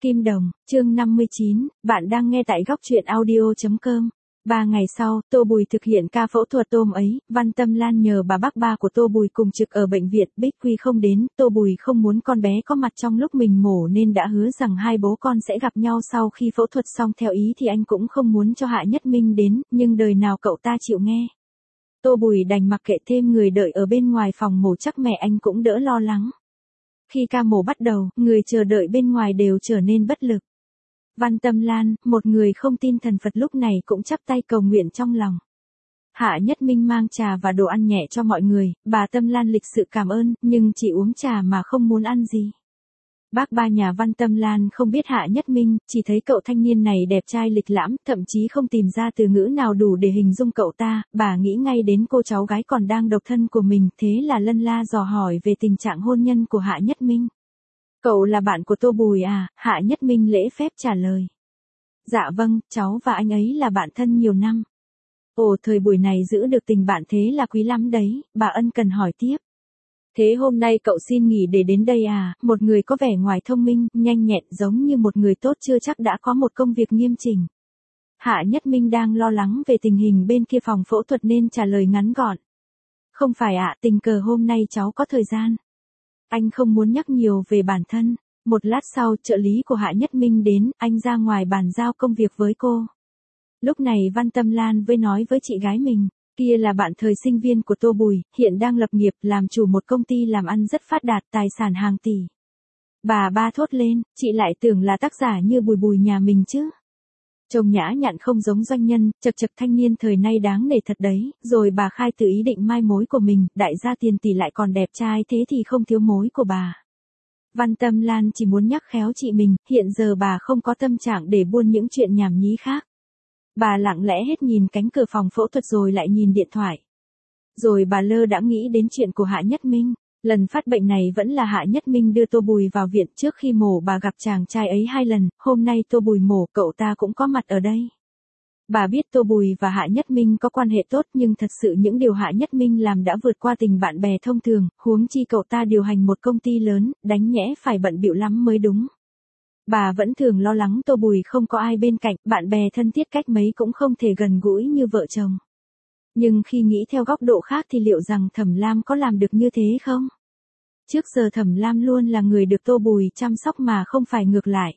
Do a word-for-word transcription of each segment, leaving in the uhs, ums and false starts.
Kim Đồng, chương năm mươi chín, bạn đang nghe tại góc truyện audio chấm com. Ba ngày sau, Tô Bùi thực hiện ca phẫu thuật tôm ấy, Văn Tâm Lan nhờ bà bác ba của Tô Bùi cùng trực ở bệnh viện, Bích Quy không đến, Tô Bùi không muốn con bé có mặt trong lúc mình mổ nên đã hứa rằng hai bố con sẽ gặp nhau sau khi phẫu thuật xong. Theo ý thì anh cũng không muốn cho Hạ Nhất Minh đến, nhưng đời nào cậu ta chịu nghe. Tô Bùi đành mặc kệ, thêm người đợi ở bên ngoài phòng mổ chắc mẹ anh cũng đỡ lo lắng. Khi ca mổ bắt đầu, người chờ đợi bên ngoài đều trở nên bất lực. Văn Tâm Lan, một người không tin thần Phật lúc này cũng chắp tay cầu nguyện trong lòng. Hạ Nhất Minh mang trà và đồ ăn nhẹ cho mọi người, bà Tâm Lan lịch sự cảm ơn, nhưng chỉ uống trà mà không muốn ăn gì. Bác ba nhà Văn Tâm Lan không biết Hạ Nhất Minh, chỉ thấy cậu thanh niên này đẹp trai lịch lãm, thậm chí không tìm ra từ ngữ nào đủ để hình dung cậu ta, bà nghĩ ngay đến cô cháu gái còn đang độc thân của mình, thế là lân la dò hỏi về tình trạng hôn nhân của Hạ Nhất Minh. Cậu là bạn của Tô Bùi à? Hạ Nhất Minh lễ phép trả lời. Dạ vâng, cháu và anh ấy là bạn thân nhiều năm. Ồ, thời buổi này giữ được tình bạn thế là quý lắm đấy, bà ân cần hỏi tiếp. Thế hôm nay cậu xin nghỉ để đến đây à? Một người có vẻ ngoài thông minh, nhanh nhẹn giống như một người tốt chưa chắc đã có một công việc nghiêm chỉnh. Hạ Nhất Minh đang lo lắng về tình hình bên kia phòng phẫu thuật nên trả lời ngắn gọn. Không phải ạ, tình cờ hôm nay cháu có thời gian. Anh không muốn nhắc nhiều về bản thân. Một lát sau, trợ lý của Hạ Nhất Minh đến, anh ra ngoài bàn giao công việc với cô. Lúc này Văn Tâm Lan với nói với chị gái mình. Kia là bạn thời sinh viên của Tô Bùi, hiện đang lập nghiệp, làm chủ một công ty làm ăn rất phát đạt, tài sản hàng tỷ. Bà ba thốt lên, chị lại tưởng là tác giả như Bùi Bùi nhà mình chứ. Trông nhã nhặn không giống doanh nhân, chật chật thanh niên thời nay đáng nể thật đấy, rồi bà khai từ ý định mai mối của mình, đại gia tiền tỷ lại còn đẹp trai thế thì không thiếu mối của bà. Văn Tâm Lan chỉ muốn nhắc khéo chị mình, hiện giờ bà không có tâm trạng để buôn những chuyện nhảm nhí khác. Bà lặng lẽ hết nhìn cánh cửa phòng phẫu thuật rồi lại nhìn điện thoại. Rồi bà lơ đãng nghĩ đến chuyện của Hạ Nhất Minh. Lần phát bệnh này vẫn là Hạ Nhất Minh đưa Tô Bùi vào viện, trước khi mổ bà gặp chàng trai ấy hai lần, hôm nay Tô Bùi mổ cậu ta cũng có mặt ở đây. Bà biết Tô Bùi và Hạ Nhất Minh có quan hệ tốt nhưng thật sự những điều Hạ Nhất Minh làm đã vượt qua tình bạn bè thông thường, huống chi cậu ta điều hành một công ty lớn, đánh nhẽ phải bận bịu lắm mới đúng. Bà vẫn thường lo lắng Tô Bùi không có ai bên cạnh, bạn bè thân thiết cách mấy cũng không thể gần gũi như vợ chồng. Nhưng khi nghĩ theo góc độ khác thì liệu rằng Thẩm Lam có làm được như thế không? Trước giờ Thẩm Lam luôn là người được Tô Bùi chăm sóc mà không phải ngược lại.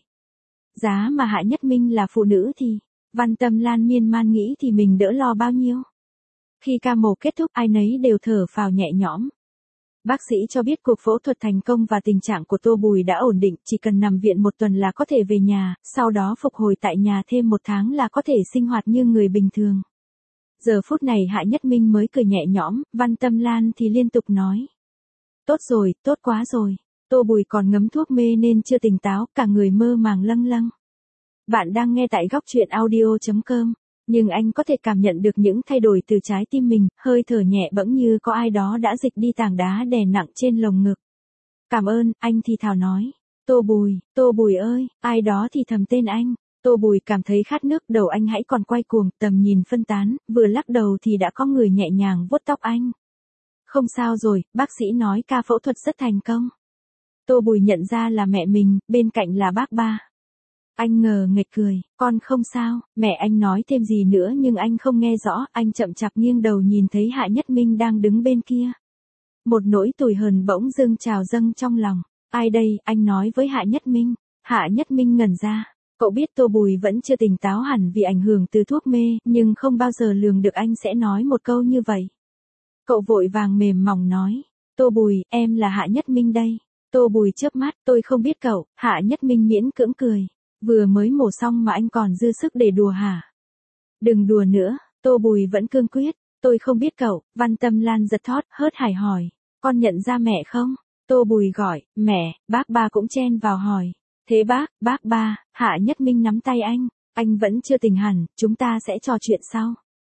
Giá mà Hạ Nhất Minh là phụ nữ thì, Văn Tâm Lan miên man nghĩ thì mình đỡ lo bao nhiêu. Khi ca mổ kết thúc ai nấy đều thở phào nhẹ nhõm. Bác sĩ cho biết cuộc phẫu thuật thành công và tình trạng của Tô Bùi đã ổn định, chỉ cần nằm viện một tuần là có thể về nhà, sau đó phục hồi tại nhà thêm một tháng là có thể sinh hoạt như người bình thường. Giờ phút này Hạ Nhất Minh mới cười nhẹ nhõm, Văn Tâm Lan thì liên tục nói. Tốt rồi, tốt quá rồi. Tô Bùi còn ngấm thuốc mê nên chưa tỉnh táo, cả người mơ màng lâng lâng. Bạn đang nghe tại góc truyện audio chấm com. Nhưng anh có thể cảm nhận được những thay đổi từ trái tim mình, hơi thở nhẹ bẫng như có ai đó đã dịch đi tảng đá đè nặng trên lồng ngực. Cảm ơn, anh thì thào nói. Tô Bùi, Tô Bùi ơi, ai đó thì thầm tên anh. Tô Bùi cảm thấy khát nước, đầu anh hãy còn quay cuồng, tầm nhìn phân tán, vừa lắc đầu thì đã có người nhẹ nhàng vuốt tóc anh. Không sao rồi, bác sĩ nói ca phẫu thuật rất thành công. Tô Bùi nhận ra là mẹ mình, bên cạnh là bác ba. Anh ngờ nghệch cười, con không sao, mẹ anh nói thêm gì nữa nhưng anh không nghe rõ, anh chậm chạp nghiêng đầu nhìn thấy Hạ Nhất Minh đang đứng bên kia. Một nỗi tủi hờn bỗng dưng trào dâng trong lòng, ai đây, anh nói với Hạ Nhất Minh. Hạ Nhất Minh ngẩn ra, cậu biết Tô Bùi vẫn chưa tỉnh táo hẳn vì ảnh hưởng từ thuốc mê, nhưng không bao giờ lường được anh sẽ nói một câu như vậy. Cậu vội vàng mềm mỏng nói, Tô Bùi, em là Hạ Nhất Minh đây. Tô Bùi chớp mắt, tôi không biết cậu. Hạ Nhất Minh miễn cưỡng cười. Vừa mới mổ xong mà anh còn dư sức để đùa hả? Đừng đùa nữa, Tô Bùi vẫn cương quyết. Tôi không biết cậu. Văn Tâm Lan giật thót, hớt hải hỏi. Con nhận ra mẹ không? Tô Bùi gọi, mẹ, bác ba cũng chen vào hỏi. Thế bác, bác ba, Hạ Nhất Minh nắm tay anh. Anh vẫn chưa tỉnh hẳn, chúng ta sẽ trò chuyện sau.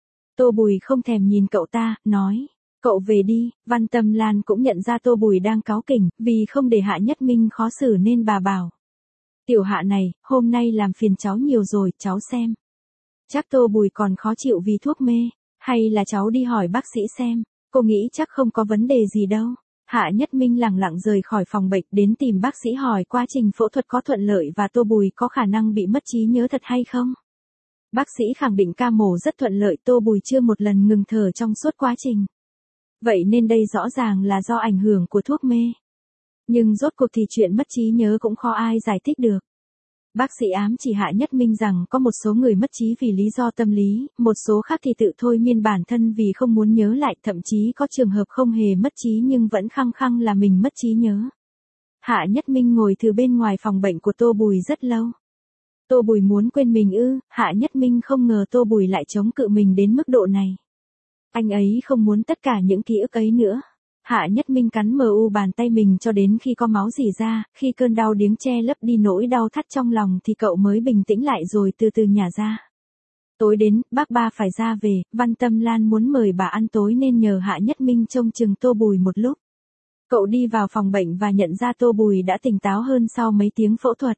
Tô Bùi không thèm nhìn cậu ta, nói. Cậu về đi. Văn Tâm Lan cũng nhận ra Tô Bùi đang cáu kỉnh, vì không để Hạ Nhất Minh khó xử nên bà bảo. Tiểu Hạ này, hôm nay làm phiền cháu nhiều rồi, cháu xem. Chắc Tô Bùi còn khó chịu vì thuốc mê, hay là cháu đi hỏi bác sĩ xem, cô nghĩ chắc không có vấn đề gì đâu. Hạ Nhất Minh lẳng lặng rời khỏi phòng bệnh đến tìm bác sĩ hỏi quá trình phẫu thuật có thuận lợi và Tô Bùi có khả năng bị mất trí nhớ thật hay không. Bác sĩ khẳng định ca mổ rất thuận lợi, Tô Bùi chưa một lần ngừng thở trong suốt quá trình. Vậy nên đây rõ ràng là do ảnh hưởng của thuốc mê. Nhưng rốt cuộc thì chuyện mất trí nhớ cũng khó ai giải thích được. Bác sĩ ám chỉ Hạ Nhất Minh rằng có một số người mất trí vì lý do tâm lý, một số khác thì tự thôi miên bản thân vì không muốn nhớ lại, thậm chí có trường hợp không hề mất trí nhưng vẫn khăng khăng là mình mất trí nhớ. Hạ Nhất Minh ngồi từ bên ngoài phòng bệnh của Tô Bùi rất lâu. Tô Bùi muốn quên mình ư? Hạ Nhất Minh không ngờ Tô Bùi lại chống cự mình đến mức độ này. Anh ấy không muốn tất cả những ký ức ấy nữa. Hạ Nhất Minh cắn mờ u bàn tay mình cho đến khi có máu rỉ ra, khi cơn đau điếng che lấp đi nỗi đau thắt trong lòng thì cậu mới bình tĩnh lại rồi từ từ nhả ra. Tối đến, bác ba phải ra về, Văn Tâm Lan muốn mời bà ăn tối nên nhờ Hạ Nhất Minh trông chừng Tô Bùi một lúc. Cậu đi vào phòng bệnh và nhận ra Tô Bùi đã tỉnh táo hơn sau mấy tiếng phẫu thuật.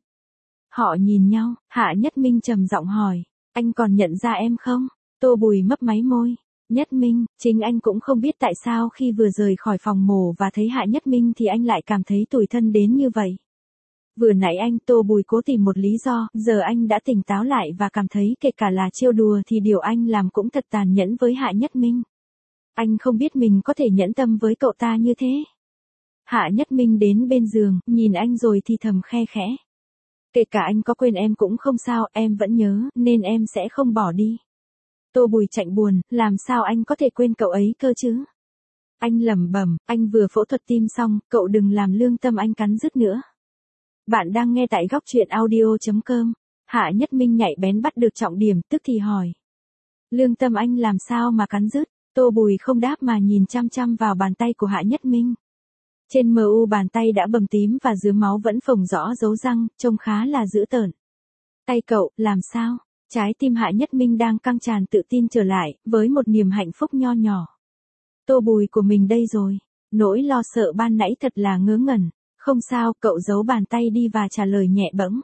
Họ nhìn nhau, Hạ Nhất Minh trầm giọng hỏi, anh còn nhận ra em không? Tô Bùi mấp máy môi. Nhất Minh, chính anh cũng không biết tại sao khi vừa rời khỏi phòng mổ và thấy Hạ Nhất Minh thì anh lại cảm thấy tủi thân đến như vậy. Vừa nãy anh Tô Bùi cố tìm một lý do, giờ anh đã tỉnh táo lại và cảm thấy kể cả là trêu đùa thì điều anh làm cũng thật tàn nhẫn với Hạ Nhất Minh. Anh không biết mình có thể nhẫn tâm với cậu ta như thế. Hạ Nhất Minh đến bên giường, nhìn anh rồi thì thầm khe khẽ. Kể cả anh có quên em cũng không sao, em vẫn nhớ, nên em sẽ không bỏ đi. Tô Bùi chạnh buồn, làm sao anh có thể quên cậu ấy cơ chứ? Anh lẩm bẩm, anh vừa phẫu thuật tim xong, cậu đừng làm lương tâm anh cắn rứt nữa. Bạn đang nghe tại góc truyện audio chấm com. Hạ Nhất Minh nhạy bén bắt được trọng điểm, tức thì hỏi. Lương tâm anh làm sao mà cắn rứt? Tô Bùi không đáp mà nhìn chăm chăm vào bàn tay của Hạ Nhất Minh. Trên mờ u bàn tay đã bầm tím và dưới máu vẫn phồng rõ dấu răng, trông khá là dữ tợn. Tay cậu, làm sao? Trái tim Hạ Nhất Minh đang căng tràn tự tin trở lại, với một niềm hạnh phúc nho nhỏ. Tô Bùi của mình đây rồi. Nỗi lo sợ ban nãy thật là ngớ ngẩn. Không sao, cậu giấu bàn tay đi và trả lời nhẹ bẫng.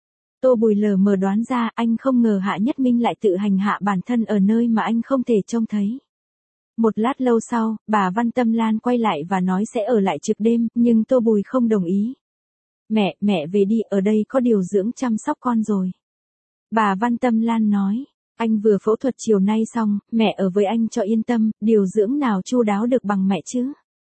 Tô Bùi lờ mờ đoán ra, anh không ngờ Hạ Nhất Minh lại tự hành hạ bản thân ở nơi mà anh không thể trông thấy. Một lát lâu sau, bà Văn Tâm Lan quay lại và nói sẽ ở lại trực đêm, nhưng Tô Bùi không đồng ý. Mẹ, mẹ về đi, ở đây có điều dưỡng chăm sóc con rồi. Bà Văn Tâm Lan nói, anh vừa phẫu thuật chiều nay xong, mẹ ở với anh cho yên tâm, điều dưỡng nào chu đáo được bằng mẹ chứ.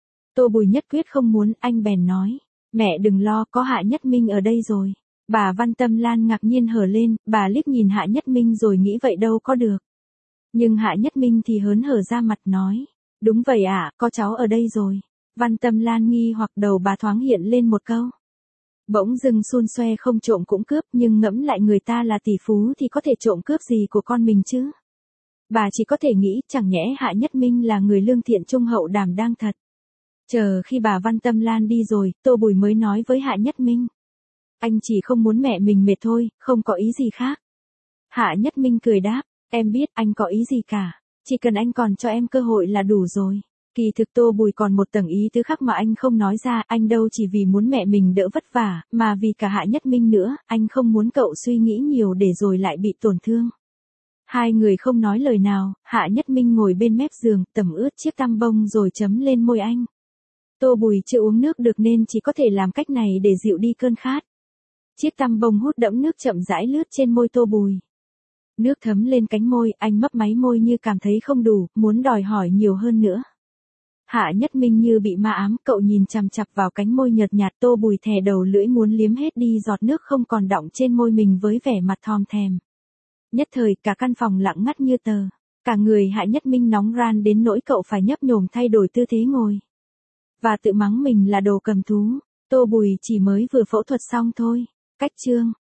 Tô Bùi nhất quyết không muốn, anh bèn nói, mẹ đừng lo, có Hạ Nhất Minh ở đây rồi. Bà Văn Tâm Lan ngạc nhiên hở lên, bà liếc nhìn Hạ Nhất Minh rồi nghĩ vậy đâu có được. Nhưng Hạ Nhất Minh thì hớn hở ra mặt nói, đúng vậy ạ, à, có cháu ở đây rồi. Văn Tâm Lan nghi hoặc đầu bà thoáng hiện lên một câu. Bỗng dưng xun xoe không trộm cũng cướp, nhưng ngẫm lại người ta là tỷ phú thì có thể trộm cướp gì của con mình chứ. Bà chỉ có thể nghĩ chẳng nhẽ Hạ Nhất Minh là người lương thiện trung hậu đảm đang thật. Chờ khi bà Văn Tâm Lan đi rồi, Tô Bùi mới nói với Hạ Nhất Minh. Anh chỉ không muốn mẹ mình mệt thôi, không có ý gì khác. Hạ Nhất Minh cười đáp, em biết anh có ý gì cả, chỉ cần anh còn cho em cơ hội là đủ rồi. Kỳ thực Tô Bùi còn một tầng ý tứ khác mà anh không nói ra, anh đâu chỉ vì muốn mẹ mình đỡ vất vả, mà vì cả Hạ Nhất Minh nữa, anh không muốn cậu suy nghĩ nhiều để rồi lại bị tổn thương. Hai người không nói lời nào, Hạ Nhất Minh ngồi bên mép giường, tẩm ướt chiếc tăm bông rồi chấm lên môi anh. Tô Bùi chưa uống nước được nên chỉ có thể làm cách này để dịu đi cơn khát. Chiếc tăm bông hút đẫm nước chậm rãi lướt trên môi Tô Bùi. Nước thấm lên cánh môi, anh mấp máy môi như cảm thấy không đủ, muốn đòi hỏi nhiều hơn nữa. Hạ Nhất Minh như bị ma ám, cậu nhìn chằm chằm vào cánh môi nhợt nhạt. Tô Bùi thè đầu lưỡi muốn liếm hết đi giọt nước không còn đọng trên môi mình với vẻ mặt thòm thèm. Nhất thời cả căn phòng lặng ngắt như tờ. Cả người Hạ Nhất Minh nóng ran đến nỗi cậu phải nhấp nhổm thay đổi tư thế ngồi. Và tự mắng mình là đồ cầm thú. Tô Bùi chỉ mới vừa phẫu thuật xong thôi. Cách chương.